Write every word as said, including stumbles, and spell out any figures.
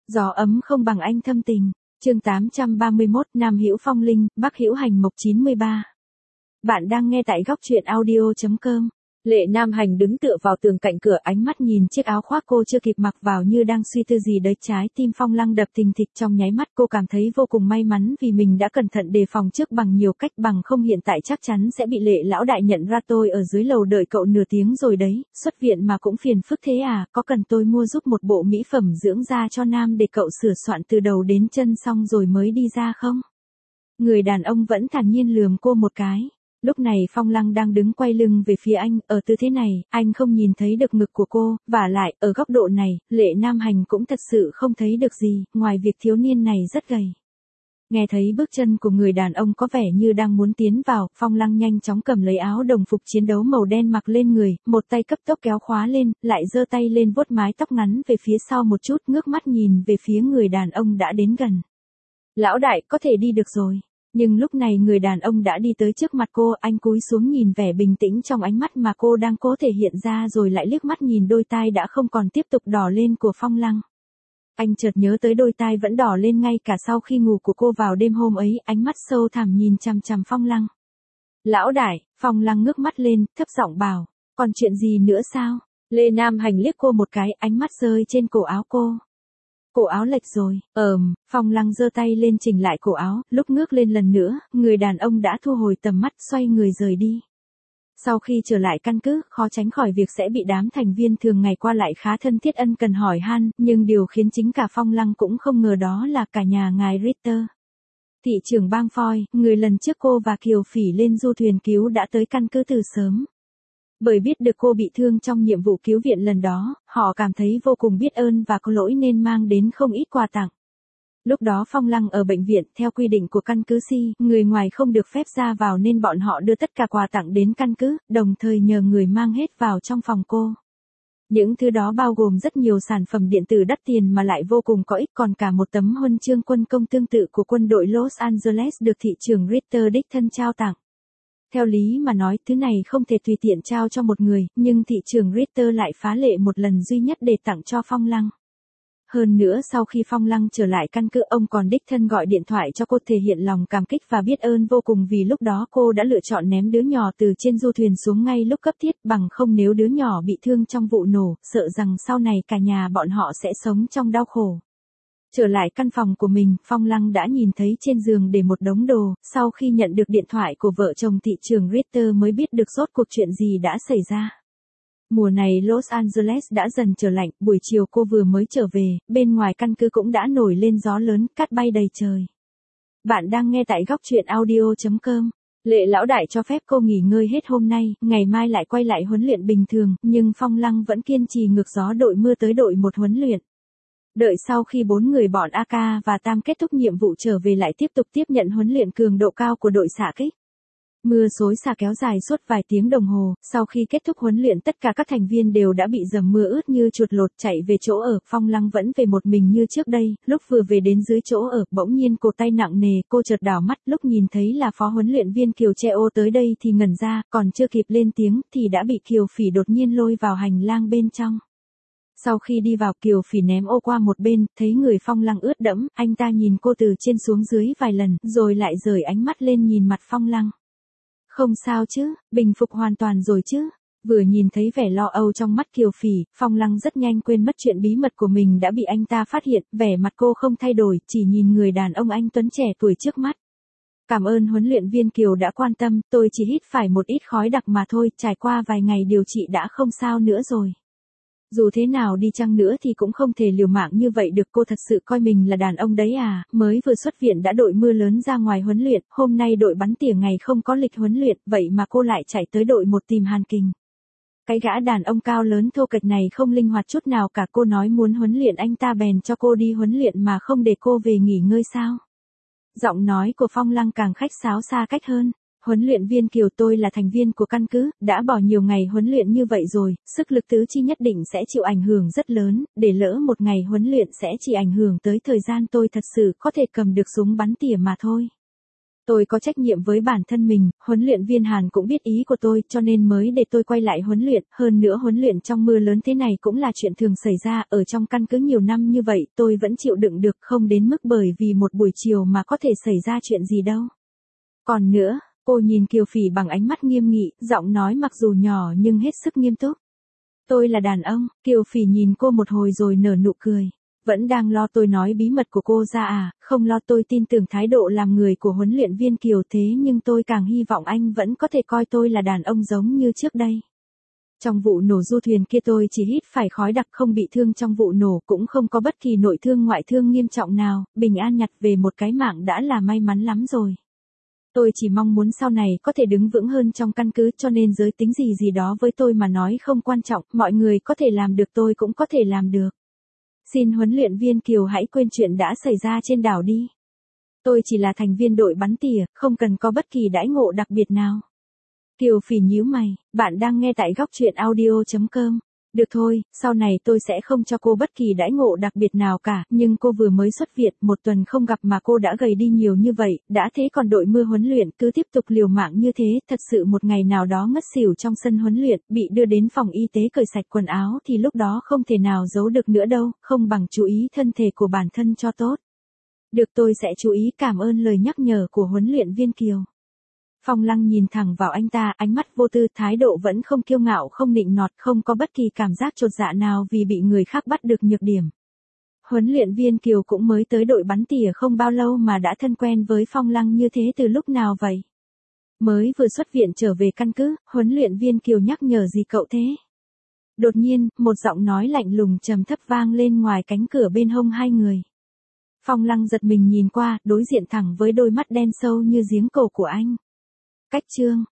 Gió ấm không bằng anh thâm tình. Chương tám trăm ba mươi mốt, Nam Hữu Phong Linh, Bắc Hữu Hành Mộc chín mươi ba. Bạn đang nghe tại góc truyện audio chấm com. Lệ Nam Hành đứng tựa vào tường cạnh cửa, ánh mắt nhìn chiếc áo khoác cô chưa kịp mặc vào như đang suy tư gì đấy. Trái tim Phong Lăng đập thình thịch, trong nháy mắt cô cảm thấy vô cùng may mắn vì mình đã cẩn thận đề phòng trước bằng nhiều cách, bằng không hiện tại chắc chắn sẽ bị Lệ lão đại nhận ra. Tôi ở dưới lầu đợi cậu nửa tiếng rồi đấy, xuất viện mà cũng phiền phức thế à, có cần tôi mua giúp một bộ mỹ phẩm dưỡng da cho Nam để cậu sửa soạn từ đầu đến chân xong rồi mới đi ra không? Người đàn ông vẫn thản nhiên lườm cô một cái. Lúc này Phong Lăng đang đứng quay lưng về phía anh, ở tư thế này, anh không nhìn thấy được ngực của cô, vả lại, ở góc độ này, Lệ Nam Hành cũng thật sự không thấy được gì, ngoài việc thiếu niên này rất gầy. Nghe thấy bước chân của người đàn ông có vẻ như đang muốn tiến vào, Phong Lăng nhanh chóng cầm lấy áo đồng phục chiến đấu màu đen mặc lên người, một tay cấp tốc kéo khóa lên, lại giơ tay lên vuốt mái tóc ngắn về phía sau một chút, ngước mắt nhìn về phía người đàn ông đã đến gần. Lão đại, có thể đi được rồi. Nhưng lúc này người đàn ông đã đi tới trước mặt cô, anh cúi xuống nhìn vẻ bình tĩnh trong ánh mắt mà cô đang cố thể hiện ra, rồi lại liếc mắt nhìn đôi tai đã không còn tiếp tục đỏ lên của Phong Lăng. Anh chợt nhớ tới đôi tai vẫn đỏ lên ngay cả sau khi ngủ của cô vào đêm hôm ấy, ánh mắt sâu thẳm nhìn chằm chằm Phong Lăng. Lão đại, Phong Lăng ngước mắt lên, thấp giọng bảo, còn chuyện gì nữa sao? Lê Nam Hành liếc cô một cái, ánh mắt rơi trên cổ áo cô. Cổ áo lệch rồi, ờm, Phong Lăng giơ tay lên chỉnh lại cổ áo, lúc ngước lên lần nữa, người đàn ông đã thu hồi tầm mắt, xoay người rời đi. Sau khi trở lại căn cứ, khó tránh khỏi việc sẽ bị đám thành viên thường ngày qua lại khá thân thiết ân cần hỏi han, nhưng điều khiến chính cả Phong Lăng cũng không ngờ đó là cả nhà ngài Ritter. Thị trưởng bang Foy, người lần trước cô và Kiều Phỉ lên du thuyền cứu đã tới căn cứ từ sớm. Bởi biết được cô bị thương trong nhiệm vụ cứu viện lần đó, họ cảm thấy vô cùng biết ơn và có lỗi nên mang đến không ít quà tặng. Lúc đó Phong Lăng ở bệnh viện, theo quy định của căn cứ Si, người ngoài không được phép ra vào nên bọn họ đưa tất cả quà tặng đến căn cứ, đồng thời nhờ người mang hết vào trong phòng cô. Những thứ đó bao gồm rất nhiều sản phẩm điện tử đắt tiền mà lại vô cùng có ích, còn cả một tấm huân chương quân công tương tự của quân đội Los Angeles được thị trưởng Ritter đích thân trao tặng. Theo lý mà nói, thứ này không thể tùy tiện trao cho một người, nhưng thị trưởng Ritter lại phá lệ một lần duy nhất để tặng cho Phong Lăng. Hơn nữa sau khi Phong Lăng trở lại căn cứ, ông còn đích thân gọi điện thoại cho cô thể hiện lòng cảm kích và biết ơn vô cùng vì lúc đó cô đã lựa chọn ném đứa nhỏ từ trên du thuyền xuống ngay lúc cấp thiết, bằng không nếu đứa nhỏ bị thương trong vụ nổ, sợ rằng sau này cả nhà bọn họ sẽ sống trong đau khổ. Trở lại căn phòng của mình, Phong Lăng đã nhìn thấy trên giường để một đống đồ, sau khi nhận được điện thoại của vợ chồng thị trưởng Ritter mới biết được rốt cuộc chuyện gì đã xảy ra. Mùa này Los Angeles đã dần trở lạnh, buổi chiều cô vừa mới trở về, bên ngoài căn cứ cũng đã nổi lên gió lớn, cát bay đầy trời. Bạn đang nghe tại góc truyện audio chấm com. Lệ lão đại cho phép cô nghỉ ngơi hết hôm nay, ngày mai lại quay lại huấn luyện bình thường, nhưng Phong Lăng vẫn kiên trì ngược gió đội mưa tới đội một huấn luyện. Đợi sau khi bốn người bọn a ca và Tam kết thúc nhiệm vụ trở về lại tiếp tục tiếp nhận huấn luyện cường độ cao của đội xạ kích. Mưa xối xả kéo dài suốt vài tiếng đồng hồ, sau khi kết thúc huấn luyện tất cả các thành viên đều đã bị dầm mưa ướt như chuột lột chạy về chỗ ở. Phong Lăng vẫn về một mình như trước đây, lúc vừa về đến dưới chỗ ở, bỗng nhiên cổ tay nặng nề, cô chợt đảo mắt, lúc nhìn thấy là phó huấn luyện viên Kiều Treo tới đây thì ngẩn ra, còn chưa kịp lên tiếng thì đã bị Kiều Phỉ đột nhiên lôi vào hành lang bên trong. Sau khi đi vào, Kiều Phỉ ném ô qua một bên, thấy người Phong Lăng ướt đẫm, anh ta nhìn cô từ trên xuống dưới vài lần, rồi lại rời ánh mắt lên nhìn mặt Phong Lăng. Không sao chứ, bình phục hoàn toàn rồi chứ. Vừa nhìn thấy vẻ lo âu trong mắt Kiều Phỉ, Phong Lăng rất nhanh quên mất chuyện bí mật của mình đã bị anh ta phát hiện, vẻ mặt cô không thay đổi, chỉ nhìn người đàn ông anh tuấn trẻ tuổi trước mắt. Cảm ơn huấn luyện viên Kiều đã quan tâm, tôi chỉ hít phải một ít khói đặc mà thôi, trải qua vài ngày điều trị đã không sao nữa rồi. Dù thế nào đi chăng nữa thì cũng không thể liều mạng như vậy được, cô thật sự coi mình là đàn ông đấy à, mới vừa xuất viện đã đội mưa lớn ra ngoài huấn luyện, hôm nay đội bắn tỉa ngày không có lịch huấn luyện, vậy mà cô lại chạy tới đội một tìm Hàn Kình. Cái gã đàn ông cao lớn thô kệch này không linh hoạt chút nào cả, cô nói muốn huấn luyện anh ta bèn cho cô đi huấn luyện mà không để cô về nghỉ ngơi sao? Giọng nói của Phong Lăng càng khách sáo xa cách hơn. Huấn luyện viên Kiều, tôi là thành viên của căn cứ, đã bỏ nhiều ngày huấn luyện như vậy rồi, sức lực tứ chi nhất định sẽ chịu ảnh hưởng rất lớn, để lỡ một ngày huấn luyện sẽ chỉ ảnh hưởng tới thời gian tôi thật sự có thể cầm được súng bắn tỉa mà thôi. Tôi có trách nhiệm với bản thân mình, huấn luyện viên Hàn cũng biết ý của tôi cho nên mới để tôi quay lại huấn luyện, hơn nữa huấn luyện trong mưa lớn thế này cũng là chuyện thường xảy ra, ở trong căn cứ nhiều năm như vậy tôi vẫn chịu đựng được, không đến mức bởi vì một buổi chiều mà có thể xảy ra chuyện gì đâu. Còn nữa, cô nhìn Kiều Phỉ bằng ánh mắt nghiêm nghị, giọng nói mặc dù nhỏ nhưng hết sức nghiêm túc. Tôi là đàn ông. Kiều Phỉ nhìn cô một hồi rồi nở nụ cười. Vẫn đang lo tôi nói bí mật của cô ra à? Không lo, tôi tin tưởng thái độ làm người của huấn luyện viên Kiều, thế nhưng tôi càng hy vọng anh vẫn có thể coi tôi là đàn ông giống như trước đây. Trong vụ nổ du thuyền kia tôi chỉ hít phải khói đặc, không bị thương trong vụ nổ, cũng không có bất kỳ nội thương ngoại thương nghiêm trọng nào, bình an nhặt về một cái mạng đã là may mắn lắm rồi. Tôi chỉ mong muốn sau này có thể đứng vững hơn trong căn cứ, cho nên giới tính gì gì đó với tôi mà nói không quan trọng, mọi người có thể làm được tôi cũng có thể làm được. Xin huấn luyện viên Kiều hãy quên chuyện đã xảy ra trên đảo đi. Tôi chỉ là thành viên đội bắn tỉa, không cần có bất kỳ đãi ngộ đặc biệt nào. Kiều Phỉ nhíu mày, bạn đang nghe tại góc truyện audio chấm com. Được thôi, sau này tôi sẽ không cho cô bất kỳ đãi ngộ đặc biệt nào cả, nhưng cô vừa mới xuất viện, một tuần không gặp mà cô đã gầy đi nhiều như vậy, đã thế còn đội mưa huấn luyện cứ tiếp tục liều mạng như thế, thật sự một ngày nào đó ngất xỉu trong sân huấn luyện, bị đưa đến phòng y tế cởi sạch quần áo thì lúc đó không thể nào giấu được nữa đâu, không bằng chú ý thân thể của bản thân cho tốt. Được, tôi sẽ chú ý, cảm ơn lời nhắc nhở của huấn luyện viên Kiều. Phong Lăng nhìn thẳng vào anh ta, ánh mắt vô tư, thái độ vẫn không kiêu ngạo không nịnh nọt, không có bất kỳ cảm giác chột dạ nào vì bị người khác bắt được nhược điểm. Huấn luyện viên Kiều cũng mới tới đội bắn tỉa không bao lâu mà đã thân quen với Phong Lăng như thế từ lúc nào vậy? Mới vừa xuất viện trở về căn cứ, huấn luyện viên Kiều nhắc nhở gì cậu thế? Đột nhiên, một giọng nói lạnh lùng trầm thấp vang lên ngoài cánh cửa bên hông hai người. Phong Lăng giật mình nhìn qua, đối diện thẳng với đôi mắt đen sâu như giếng cổ của anh. Cách chương